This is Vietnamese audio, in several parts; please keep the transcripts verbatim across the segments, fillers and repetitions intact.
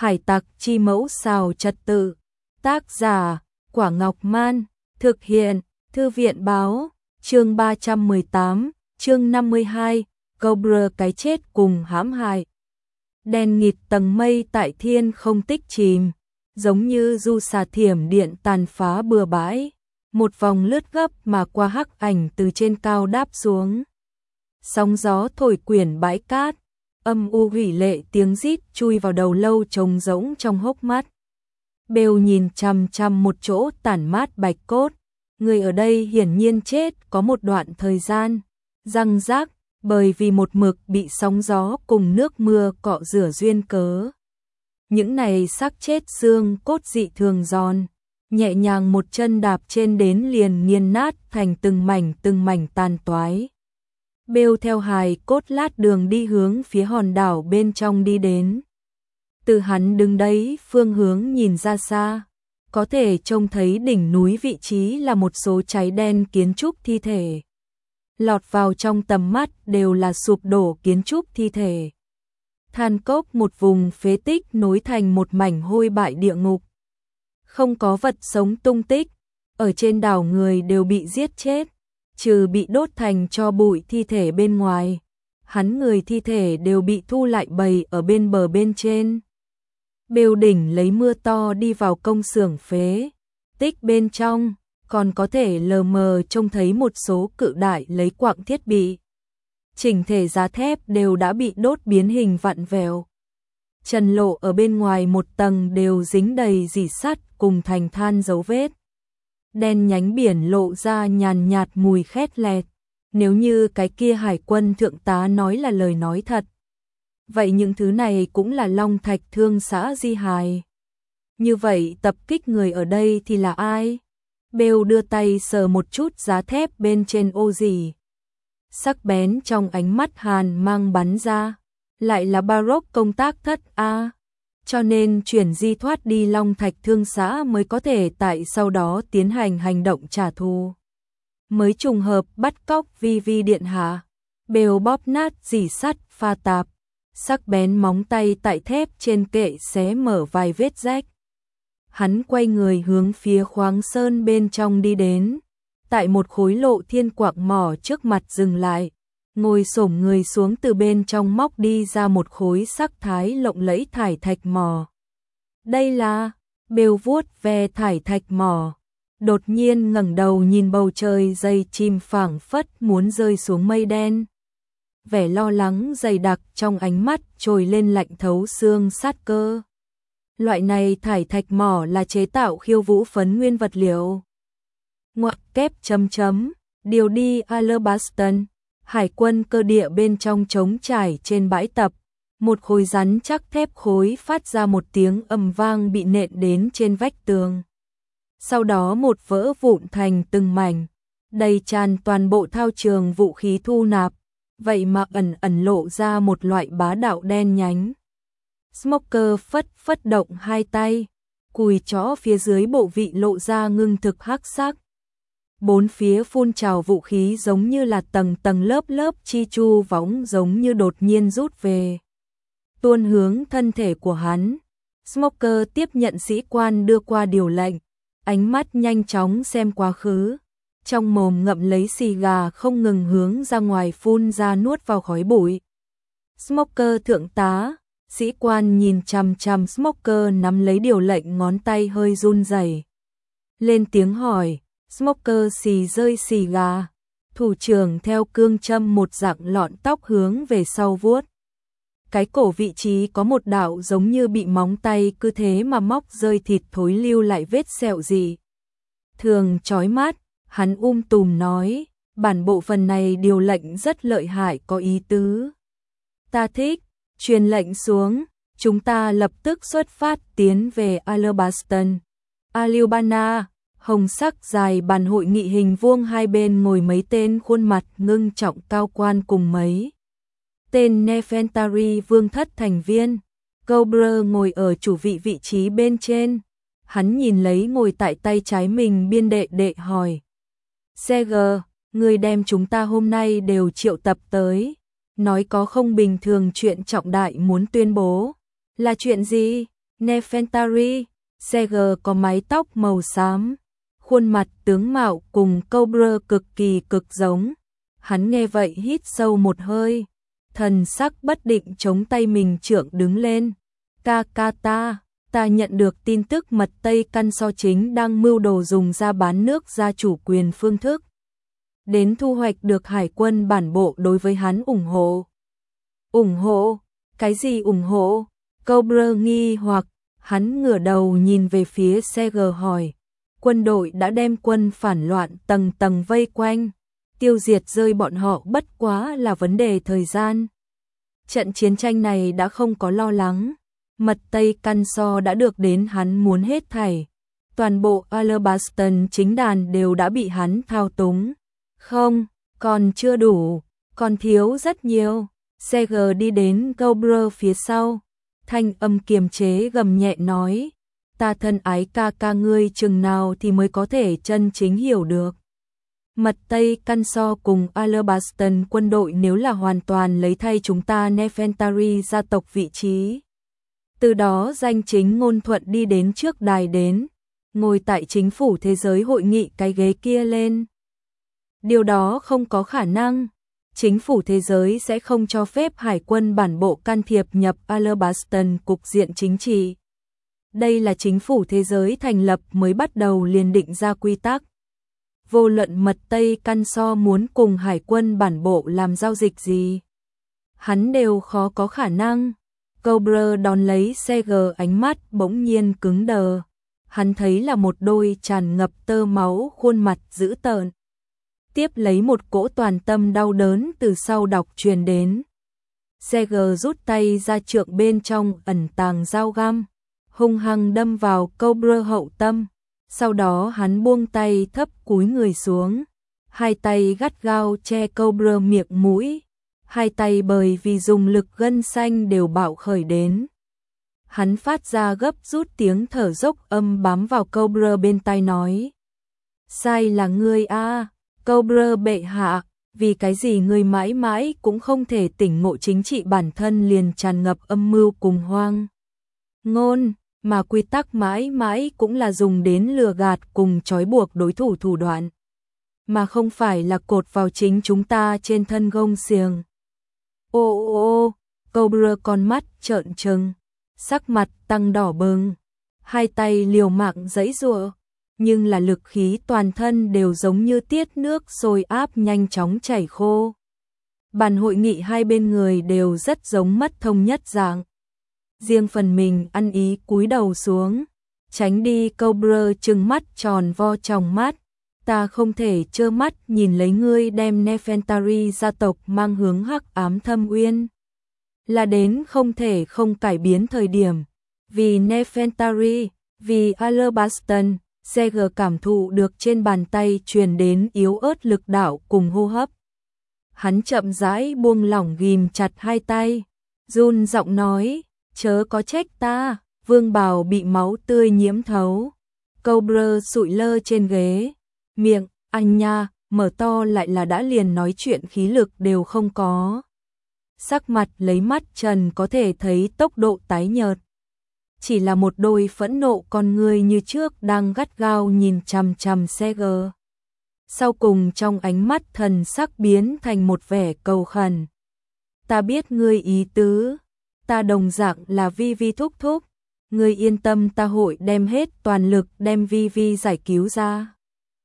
Hải tặc chi mẫu xào trật tự. Tác giả, Quả Ngọc Man. Thực hiện, Thư viện báo. Chương ba trăm mười tám, chương năm mươi hai, Cobra cái chết cùng hãm hại. Đen nghịt tầng mây tại thiên không tích chìm, giống như du xà thiểm điện tàn phá bừa bãi. Một vòng lướt gấp mà qua hắc ảnh từ trên cao đáp xuống. Sóng gió thổi quyển bãi cát, âm u hủy lệ tiếng rít chui vào đầu lâu trống rỗng trong hốc mắt. Bêu nhìn chằm chằm một chỗ tản mát bạch cốt, người ở đây hiển nhiên chết có một đoạn thời gian, răng rác, bởi vì một mực bị sóng gió cùng nước mưa cọ rửa duyên cớ. Những này xác chết xương cốt dị thường giòn, nhẹ nhàng một chân đạp trên đến liền nghiền nát thành từng mảnh từng mảnh tàn toái. Bêu theo hài cốt lát đường đi hướng phía hòn đảo bên trong đi đến. Từ hắn đứng đấy phương hướng nhìn ra xa, có thể trông thấy đỉnh núi vị trí là một số cháy đen kiến trúc thi thể. Lọt vào trong tầm mắt đều là sụp đổ kiến trúc thi thể. Than cốc một vùng phế tích nối thành một mảnh hôi bại địa ngục. Không có vật sống tung tích, ở trên đảo người đều bị giết chết, trừ bị đốt thành tro bụi thi thể bên ngoài. Hắn người thi thể đều bị thu lại bầy ở bên bờ bên trên. Bêu đỉnh lấy mưa to đi vào công xưởng phế tích bên trong, còn có thể lờ mờ trông thấy một số cự đại lấy quặng thiết bị. Chỉnh thể giá thép đều đã bị đốt biến hình vặn vẹo. Trần lộ ở bên ngoài một tầng đều dính đầy rỉ sắt cùng thành than dấu vết. Đen nhánh biển lộ ra nhàn nhạt mùi khét lẹt. Nếu như cái kia hải quân thượng tá nói là lời nói thật, vậy những thứ này cũng là long thạch thương xã di hài. Như vậy tập kích người ở đây thì là ai? Bêu đưa tay sờ một chút giá thép bên trên ô dì. Sắc bén trong ánh mắt hàn mang bắn ra, lại là Baroque công tác thất A. Cho nên chuyển di thoát đi long thạch thương xã mới có thể tại sau đó tiến hành hành động trả thù. Mới trùng hợp bắt cóc vi vi điện hạ. Bêu bóp nát dỉ sắt pha tạp, sắc bén móng tay tại thép trên kệ xé mở vài vết rách. Hắn quay người hướng phía khoáng sơn bên trong đi đến, tại một khối lộ thiên quặng mỏ trước mặt dừng lại, ngồi xổm người xuống từ bên trong móc đi ra một khối sắc thái lộng lẫy thải thạch mỏ. Đây là, Bêu vuốt ve thải thạch mỏ, đột nhiên ngẩng đầu nhìn bầu trời dày chìm phảng phất muốn rơi xuống mây đen. Vẻ lo lắng dày đặc trong ánh mắt trồi lên lạnh thấu xương sát cơ. Loại này thải thạch mỏ là chế tạo khiêu vũ phấn nguyên vật liệu. Ngoặc kép chấm chấm, điều đi Alabaston, hải quân cơ địa bên trong trống trải trên bãi tập. Một khối rắn chắc thép khối phát ra một tiếng ầm vang bị nện đến trên vách tường. Sau đó một vỡ vụn thành từng mảnh, đầy tràn toàn bộ thao trường vũ khí thu nạp, vậy mà ẩn ẩn lộ ra một loại bá đạo đen nhánh. Smoker phất phất động hai tay, cùi chó phía dưới bộ vị lộ ra ngưng thực hắc sắc. Bốn phía phun trào vũ khí giống như là tầng tầng lớp lớp chi chu võng giống như đột nhiên rút về. Tuôn hướng thân thể của hắn. Smoker tiếp nhận sĩ quan đưa qua điều lệnh, ánh mắt nhanh chóng xem quá khứ. Trong mồm ngậm lấy xì gà không ngừng hướng ra ngoài phun ra nuốt vào khói bụi. Smoker thượng tá, sĩ quan nhìn chằm chằm Smoker nắm lấy điều lệnh ngón tay hơi run rẩy. Lên tiếng hỏi, Smoker xì rơi xì gà. Thủ trưởng theo cương châm một dạng lọn tóc hướng về sau vuốt. Cái cổ vị trí có một đạo giống như bị móng tay cứ thế mà móc rơi thịt thối lưu lại vết sẹo gì. Thường chói mắt, hắn um tùm nói, bản bộ phần này điều lệnh rất lợi hại có ý tứ. Ta thích, truyền lệnh xuống, chúng ta lập tức xuất phát tiến về Alabaston. Alabama, hồng sắc dài bàn hội nghị hình vuông hai bên ngồi mấy tên khuôn mặt ngưng trọng cao quan cùng mấy tên Nefertari vương thất thành viên. Cobra ngồi ở chủ vị vị trí bên trên. Hắn nhìn lấy ngồi tại tay trái mình biên đệ đệ hỏi. Seger, người đem chúng ta hôm nay đều triệu tập tới. Nói có không bình thường chuyện trọng đại muốn tuyên bố. Là chuyện gì? Nefertari, Seger có mái tóc màu xám, khuôn mặt tướng mạo cùng Cobra cực kỳ cực giống. Hắn nghe vậy hít sâu một hơi, thần sắc bất định chống tay mình trượng đứng lên. Ca ca ta, ta nhận được tin tức mật Tây Căn So chính đang mưu đồ dùng ra bán nước gia chủ quyền phương thức. Đến thu hoạch được hải quân bản bộ đối với hắn ủng hộ. Ủng hộ? Cái gì ủng hộ? Cobra nghi hoặc, hắn ngửa đầu nhìn về phía Seger hỏi. Quân đội đã đem quân phản loạn tầng tầng vây quanh, tiêu diệt rơi bọn họ bất quá là vấn đề thời gian. Trận chiến tranh này đã không có lo lắng, mật Tây Căn So đã được đến hắn muốn hết thảy. Toàn bộ Alabaston chính đàn đều đã bị hắn thao túng. Không, còn chưa đủ, còn thiếu rất nhiều. Seger đi đến Cobra phía sau, thanh âm kiềm chế gầm nhẹ nói. Ta thân ái ca ca ngươi chừng nào thì mới có thể chân chính hiểu được. Mật Tây Căn So cùng Alabaston quân đội nếu là hoàn toàn lấy thay chúng ta Nefertari gia tộc vị trí. Từ đó danh chính ngôn thuận đi đến trước đài đến, ngồi tại chính phủ thế giới hội nghị cái ghế kia lên. Điều đó không có khả năng. Chính phủ thế giới sẽ không cho phép hải quân bản bộ can thiệp nhập Alabaston cục diện chính trị. Đây là chính phủ thế giới thành lập mới bắt đầu liền định ra quy tắc. Vô luận mật Tây Căn So muốn cùng hải quân bản bộ làm giao dịch gì, hắn đều khó có khả năng. Cobra đón lấy Seger, ánh mắt bỗng nhiên cứng đờ. Hắn thấy là một đôi tràn ngập tơ máu khuôn mặt dữ tợn. Tiếp lấy một cỗ toàn tâm đau đớn từ sau đọc truyền đến. Seger rút tay ra trượng bên trong ẩn tàng dao găm, hung hăng đâm vào Cobra hậu tâm. Sau đó hắn buông tay thấp cúi người xuống, hai tay gắt gao che Cobra miệng mũi, hai tay bởi vì dùng lực gân xanh đều bạo khởi đến. Hắn phát ra gấp rút tiếng thở dốc âm bám vào Cobra bên tai nói. Sai là ngươi a, Cobra bệ hạ, vì cái gì ngươi mãi mãi cũng không thể tỉnh ngộ chính trị bản thân liền tràn ngập âm mưu cùng hoang ngôn, mà quy tắc mãi mãi cũng là dùng đến lừa gạt cùng trói buộc đối thủ thủ đoạn, mà không phải là cột vào chính chúng ta trên thân gông xiềng. Ô ô ô, Cobra con mắt trợn trừng, sắc mặt tăng đỏ bừng, hai tay liều mạng giãy giụa, nhưng là lực khí toàn thân đều giống như tiết nước sôi áp nhanh chóng chảy khô. Bàn hội nghị hai bên người đều rất giống mất thông nhất dạng. Riêng phần mình ăn ý cúi đầu xuống, tránh đi. Cobra trừng mắt tròn vo tròng mắt. Ta không thể trơ mắt nhìn lấy ngươi đem Nefertari gia tộc mang hướng hắc ám thâm uyên. Là đến không thể không cải biến thời điểm. Vì Nefertari, vì Alabaston, Seger cảm thụ được trên bàn tay truyền đến yếu ớt lực đạo cùng hô hấp. Hắn chậm rãi buông lỏng ghim chặt hai tay, run giọng nói, chớ có trách ta, vương bào bị máu tươi nhiễm thấu. Cobra sụi lơ trên ghế, miệng, anh nha, mở to lại là đã liền nói chuyện khí lực đều không có. Sắc mặt lấy mắt trần có thể thấy tốc độ tái nhợt. Chỉ là một đôi phẫn nộ con người như trước đang gắt gao nhìn chằm chằm Seger. Sau cùng trong ánh mắt thần sắc biến thành một vẻ cầu khẩn. Ta biết ngươi ý tứ, ta đồng dạng là Vi Vi thúc thúc, ngươi yên tâm, ta hội đem hết toàn lực đem Vi Vi giải cứu ra.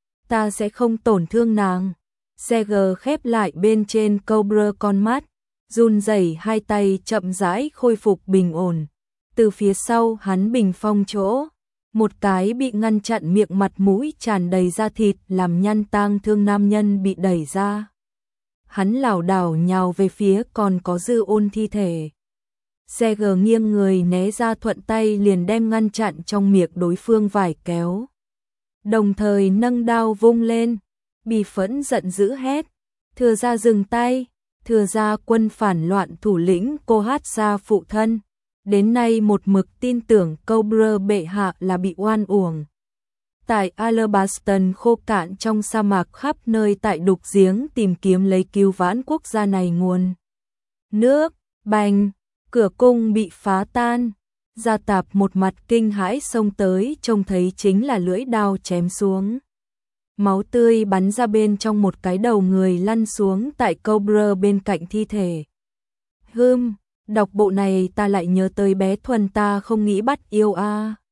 Ta sẽ không tổn thương nàng. Seger khép lại bên trên Cobra con mắt, run rẩy hai tay chậm rãi khôi phục bình ổn. Từ phía sau hắn bình phong chỗ, một cái bị ngăn chặn miệng mặt mũi tràn đầy da thịt làm nhăn tang thương nam nhân bị đẩy ra. Hắn lảo đảo nhào về phía còn có dư ôn thi thể. Seger nghiêng người né ra, thuận tay liền đem ngăn chặn trong miệng đối phương vải kéo. Đồng thời nâng đao vung lên, bì phẫn giận dữ hét. Thừa ra dừng tay, thừa ra quân phản loạn thủ lĩnh cô hát ra phụ thân. Đến nay một mực tin tưởng Cobra bệ hạ là bị oan uổng. Tại Alabaston khô cạn trong sa mạc khắp nơi tại đục giếng tìm kiếm lấy cứu vãn quốc gia này nguồn nước, bành, cửa cung bị phá tan, Gia Tạp một mặt kinh hãi xông tới, trông thấy chính là lưỡi đao chém xuống. Máu tươi bắn ra bên trong, một cái đầu người lăn xuống tại Cobra bên cạnh thi thể. Hừm, đọc bộ này ta lại nhớ tới bé Thuần, ta không nghĩ bắt yêu a.